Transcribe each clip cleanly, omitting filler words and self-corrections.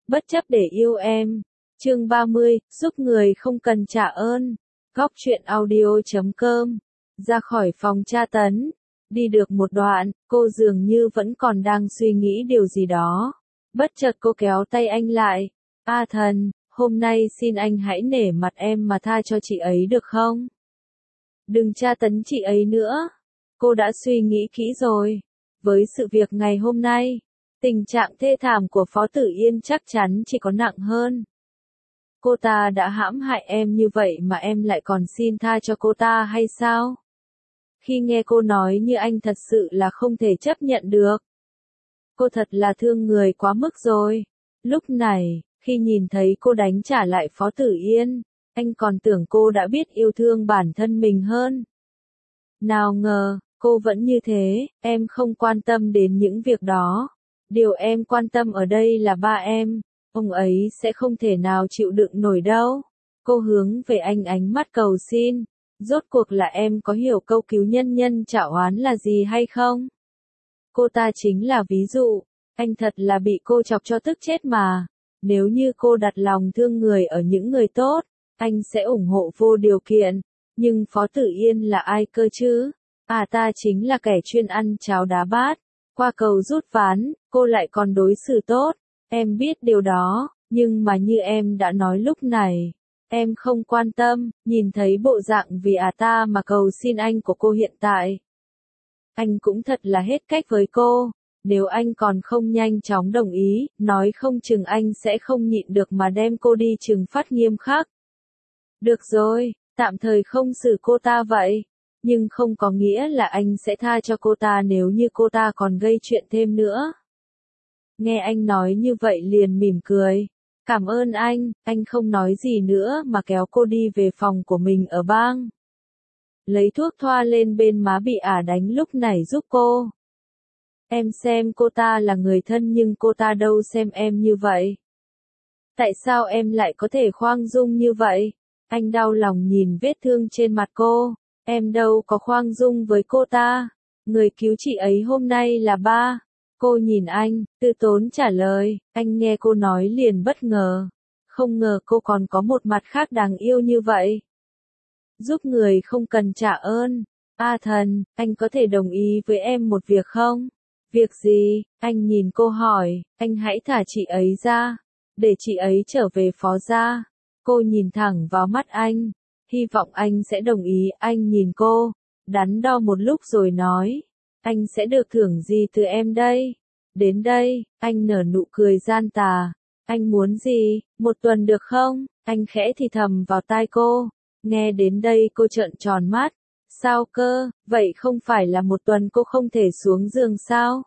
bất chấp để yêu em. Chương 30, giúp người không cần trả ơn. Góc truyện audio.com. Ra khỏi phòng tra tấn. Đi được một đoạn, cô dường như vẫn còn đang suy nghĩ điều gì đó. Bất chợt cô kéo tay anh lại. A Thần, hôm nay xin anh hãy nể mặt em mà tha cho chị ấy được không? Đừng tra tấn chị ấy nữa. Cô đã suy nghĩ kỹ rồi. Với sự việc ngày hôm nay, tình trạng thê thảm của Phó Tử Yên chắc chắn chỉ có nặng hơn. Cô ta đã hãm hại em như vậy mà em lại còn xin tha cho cô ta hay sao? Khi nghe cô nói như anh thật sự là không thể chấp nhận được. Cô thật là thương người quá mức rồi. Lúc này, khi nhìn thấy cô đánh trả lại Phó Tử Yên, anh còn tưởng cô đã biết yêu thương bản thân mình hơn. Nào ngờ, cô vẫn như thế, em không quan tâm đến những việc đó. Điều em quan tâm ở đây là ba em, ông ấy sẽ không thể nào chịu đựng nổi đâu. Cô hướng về anh ánh mắt cầu xin. Rốt cuộc là em có hiểu câu cứu nhân nhân trả oán là gì hay không? Cô ta chính là ví dụ, anh thật là bị cô chọc cho tức chết mà. Nếu như cô đặt lòng thương người ở những người tốt, anh sẽ ủng hộ vô điều kiện. Nhưng Phó Tử Yên là ai cơ chứ? À, ta chính là kẻ chuyên ăn cháo đá bát. Qua cầu rút ván, cô lại còn đối xử tốt. Em biết điều đó, nhưng mà như em đã nói lúc này, em không quan tâm. Nhìn thấy bộ dạng vì ta mà cầu xin anh của cô hiện tại, anh cũng thật là hết cách với cô. Nếu anh còn không nhanh chóng đồng ý, nói không chừng anh sẽ không nhịn được mà đem cô đi trừng phạt nghiêm khắc. Được rồi, tạm thời không xử cô ta vậy. Nhưng không có nghĩa là anh sẽ tha cho cô ta nếu như cô ta còn gây chuyện thêm nữa. Nghe anh nói như vậy liền mỉm cười. Cảm ơn anh không nói gì nữa mà kéo cô đi về phòng của mình ở bang. Lấy thuốc thoa lên bên má bị đánh lúc này giúp cô. Em xem cô ta là người thân nhưng cô ta đâu xem em như vậy. Tại sao em lại có thể khoan dung như vậy? Anh đau lòng nhìn vết thương trên mặt cô. Em đâu có khoan dung với cô ta. Người cứu chị ấy hôm nay là ba. Cô nhìn anh, từ tốn trả lời. Anh nghe cô nói liền bất ngờ. Không ngờ cô còn có một mặt khác đáng yêu như vậy. Giúp người không cần trả ơn. A Thần, anh có thể đồng ý với em một việc không? Việc gì? Anh nhìn cô hỏi. Anh hãy thả chị ấy ra, để chị ấy trở về Phó gia. Cô nhìn thẳng vào mắt anh. Hy vọng anh sẽ đồng ý. Anh nhìn cô, đắn đo một lúc rồi nói. Anh sẽ được thưởng gì từ em đây? Đến đây, anh nở nụ cười gian tà. Anh muốn gì? 1 tuần được không? Anh khẽ thì thầm vào tai cô. Nghe đến đây cô trợn tròn mắt. Sao cơ? Vậy không phải là 1 tuần cô không thể xuống giường sao?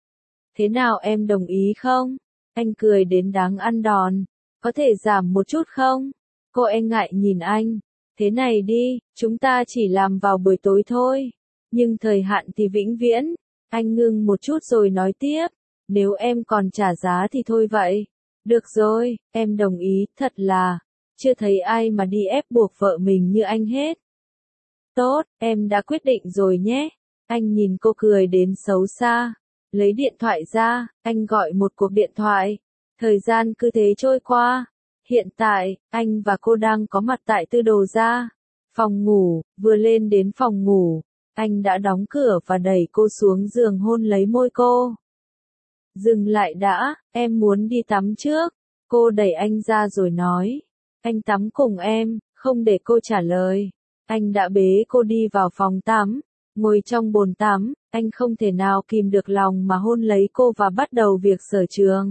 Thế nào em đồng ý không? Anh cười đến đáng ăn đòn. Có thể giảm một chút không? Cô e ngại nhìn anh. Thế này đi, chúng ta chỉ làm vào buổi tối thôi. Nhưng thời hạn thì vĩnh viễn. Anh ngưng một chút rồi nói tiếp. Nếu em còn trả giá thì thôi vậy. Được rồi, em đồng ý, thật là. Chưa thấy ai mà đi ép buộc vợ mình như anh hết. Tốt, em đã quyết định rồi nhé. Anh nhìn cô cười đến xấu xa. Lấy điện thoại ra, anh gọi một cuộc điện thoại. Thời gian cứ thế trôi qua. Hiện tại, anh và cô đang có mặt tại Tư Đồ gia. Phòng ngủ, vừa lên đến phòng ngủ, anh đã đóng cửa và đẩy cô xuống giường hôn lấy môi cô. Dừng lại đã, em muốn đi tắm trước. Cô đẩy anh ra rồi nói. Anh tắm cùng em, không để cô trả lời. Anh đã bế cô đi vào phòng tắm. Ngồi trong bồn tắm, anh không thể nào kìm được lòng mà hôn lấy cô và bắt đầu việc sở trường.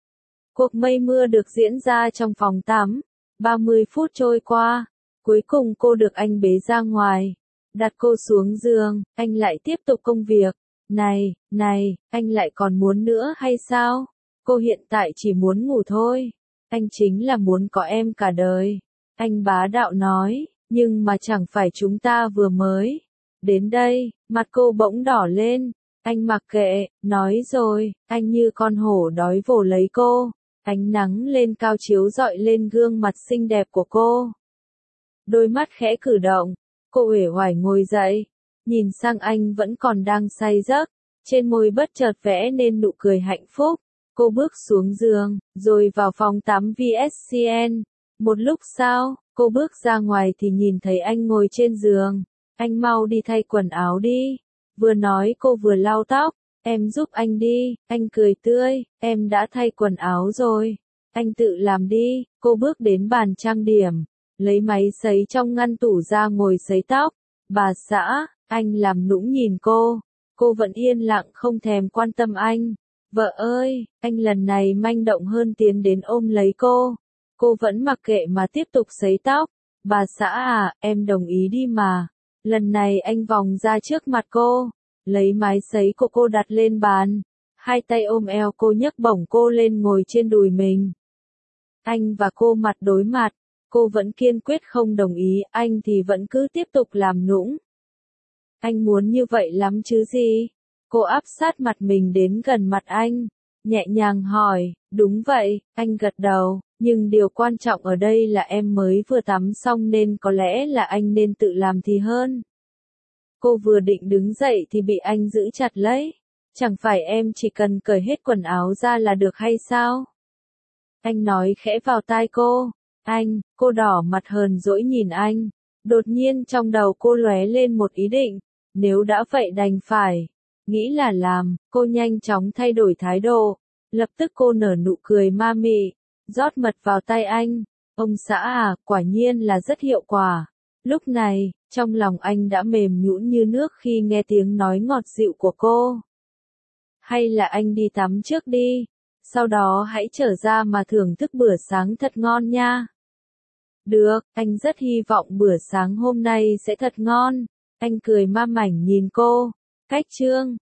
Cuộc mây mưa được diễn ra trong phòng tắm. 30 phút trôi qua, cuối cùng cô được anh bế ra ngoài. Đặt cô xuống giường, anh lại tiếp tục công việc. Này, anh lại còn muốn nữa hay sao? Cô hiện tại chỉ muốn ngủ thôi. Anh chính là muốn có em cả đời. Anh bá đạo nói, nhưng mà chẳng phải chúng ta vừa mới đến đây. Mặt cô bỗng đỏ lên. Anh mặc kệ, nói rồi, anh như con hổ đói vồ lấy cô. Ánh nắng lên cao chiếu rọi lên gương mặt xinh đẹp của cô. Đôi mắt khẽ cử động, cô uể oải ngồi dậy, nhìn sang anh vẫn còn đang say giấc, trên môi bất chợt vẽ nên nụ cười hạnh phúc. Cô bước xuống giường, rồi vào phòng tắm VSCN. Một lúc sau, cô bước ra ngoài thì nhìn thấy anh ngồi trên giường. Anh mau đi thay quần áo đi. Vừa nói cô vừa lau tóc. Em giúp anh đi, anh cười tươi, em đã thay quần áo rồi. Anh tự làm đi. Cô bước đến bàn trang điểm, lấy máy sấy trong ngăn tủ ra ngồi sấy tóc. Bà xã, anh làm nũng nhìn cô. Cô vẫn yên lặng không thèm quan tâm anh. Vợ ơi, anh lần này manh động hơn tiến đến ôm lấy cô. Cô vẫn mặc kệ mà tiếp tục sấy tóc. Bà xã à, em đồng ý đi mà. Lần này anh vòng ra trước mặt cô, lấy máy sấy của cô đặt lên bàn. Hai tay ôm eo cô nhấc bổng cô lên ngồi trên đùi mình. Anh và cô mặt đối mặt. Cô vẫn kiên quyết không đồng ý, anh thì vẫn cứ tiếp tục làm nũng. Anh muốn như vậy lắm chứ gì? Cô áp sát mặt mình đến gần mặt anh, nhẹ nhàng hỏi, đúng vậy, anh gật đầu, nhưng điều quan trọng ở đây là em mới vừa tắm xong nên có lẽ là anh nên tự làm thì hơn. Cô vừa định đứng dậy thì bị anh giữ chặt lấy. Chẳng phải em chỉ cần cởi hết quần áo ra là được hay sao? Anh nói khẽ vào tai cô. Cô đỏ mặt hờn dỗi nhìn anh. Đột nhiên trong đầu cô lóe lên một ý định. Nếu đã vậy đành phải. Nghĩ là làm, cô nhanh chóng thay đổi thái độ. Lập tức cô nở nụ cười ma mị, rót mật vào tay anh. Ông xã à, quả nhiên là rất hiệu quả. Lúc này, trong lòng anh đã mềm nhũn như nước khi nghe tiếng nói ngọt dịu của cô. Hay là anh đi tắm trước đi, sau đó hãy trở ra mà thưởng thức bữa sáng thật ngon nha. Được, anh rất hy vọng bữa sáng hôm nay sẽ thật ngon. Anh cười ma mảnh nhìn cô. Cách chương